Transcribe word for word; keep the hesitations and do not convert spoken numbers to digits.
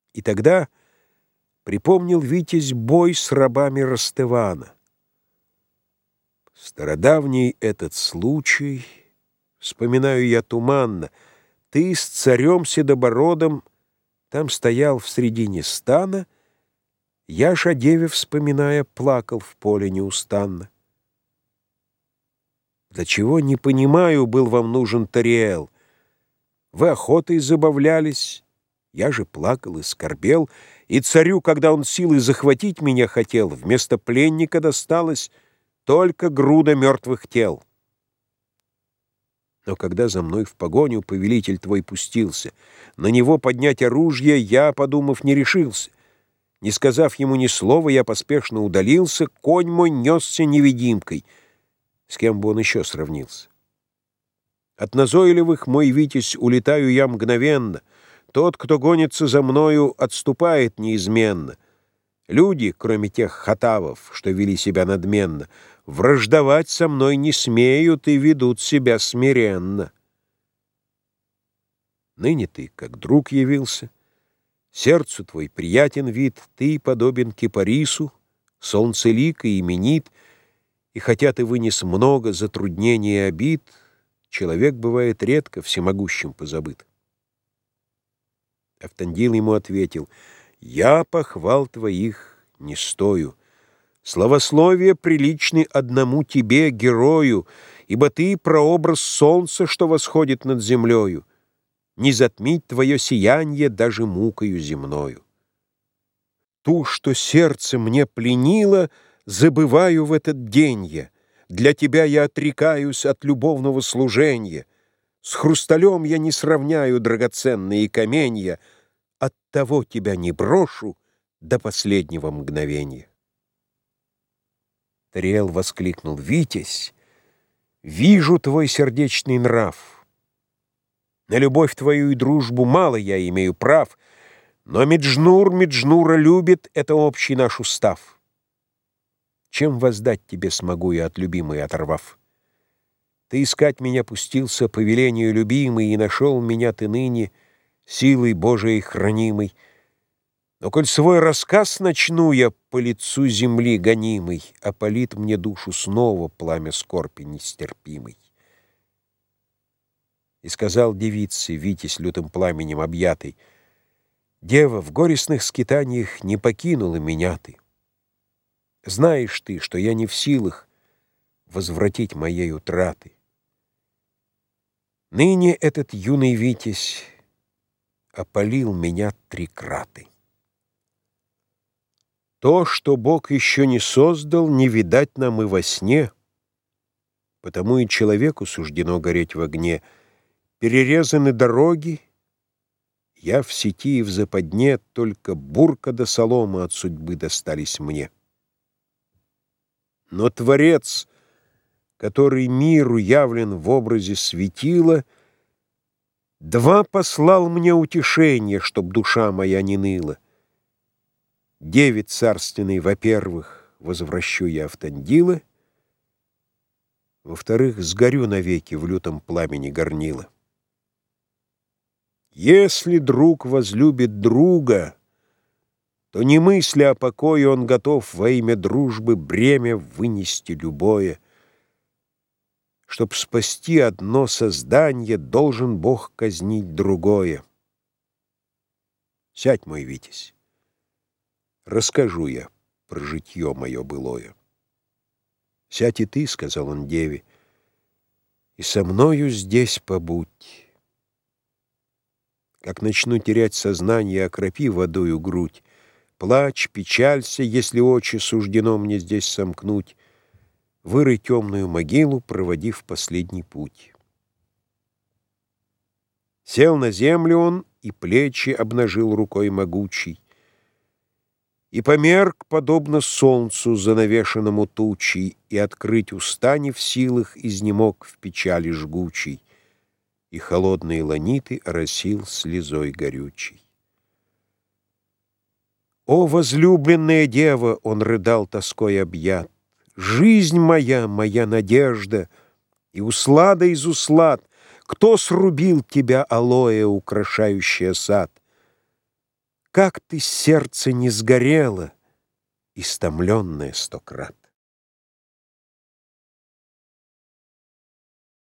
И тогда припомнил Витязь бой с рабами Ростывана. Стародавний этот случай, вспоминаю я туманно, ты с царем седобородом там стоял в средине стана, я ж о деве, вспоминая, плакал в поле неустанно. Для чего, не понимаю, был вам нужен Тариэл? Вы охотой забавлялись, я же плакал и скорбел, и царю, когда он силой захватить меня хотел, вместо пленника досталось только груда мертвых тел. Но когда за мной в погоню повелитель твой пустился, на него поднять оружие я, подумав, не решился. Не сказав ему ни слова, я поспешно удалился, конь мой несся невидимкой. С кем бы он еще сравнился? От назойливых, мой Витязь, улетаю я мгновенно. Тот, кто гонится за мною, отступает неизменно. Люди, кроме тех хатавов, что вели себя надменно, враждовать со мной не смеют и ведут себя смиренно. Ныне ты, как друг, явился, сердцу твой приятен вид, ты подобен кипарису, солнцелик и именит, и хотя ты вынес много затруднений и обид, человек бывает редко всемогущим позабыт. Автандил ему ответил: «Я похвал твоих не стою. Славословие приличны одному тебе, герою, ибо ты прообраз солнца, что восходит над землею. Не затмить твое сиянье даже мукою земною. Ту, что сердце мне пленило, забываю в этот день я. Для тебя я отрекаюсь от любовного служения. С хрусталем я не сравняю драгоценные каменья, оттого тебя не брошу до последнего мгновения». Тариэл воскликнул: «Витязь, вижу твой сердечный нрав. На любовь твою и дружбу мало я имею прав, но Меджнур Меджнура любит, это общий наш устав. Чем воздать тебе смогу я, от любимой оторвав? Ты искать меня пустился по велению любимый, и нашел меня ты ныне силой Божией хранимой. Но коль свой рассказ начну я по лицу земли гонимый, опалит мне душу снова пламя скорби нестерпимой». И сказал девице, Витязь лютым пламенем объятый: «Дева, в горестных скитаниях не покинула меня ты. Знаешь ты, что я не в силах возвратить моей утраты. Ныне этот юный Витязь опалил меня трикраты. То, что Бог еще не создал, не видать нам и во сне, потому и человеку суждено гореть в огне. Перерезаны дороги, я в сети и в западне, только бурка да солома от судьбы достались мне. Но Творец, который миру явлен в образе светила, два послал мне утешение, чтоб душа моя не ныла. Деве царственной, во-первых, возвращу я Автандила, во-вторых, сгорю навеки в лютом пламени горнила. Если друг возлюбит друга, то, не мысля о покое, он готов во имя дружбы бремя вынести любое. Чтоб спасти одно создание, должен Бог казнить другое. Сядь, мой Витязь, расскажу я про житье мое былое. Сядь и ты, — сказал он деве, — и со мною здесь побудь. Как начну терять сознание, окропи водою грудь. Плачь, печалься, если очи суждено мне здесь сомкнуть. Вырый темную могилу, проводив последний путь. Сел на землю он и плечи обнажил рукой могучей, и померк, подобно солнцу, занавешенному тучей, и открыть уста не в силах, изнемог в печали жгучей, и холодные ланиты оросил слезой горючей. «О, возлюбленная дева!» — он рыдал тоской объят. «Жизнь моя, моя надежда, и услада из услад! Кто срубил тебя, алоэ, украшающая сад? Как ты, сердце, не сгорело, истомленное сто крат!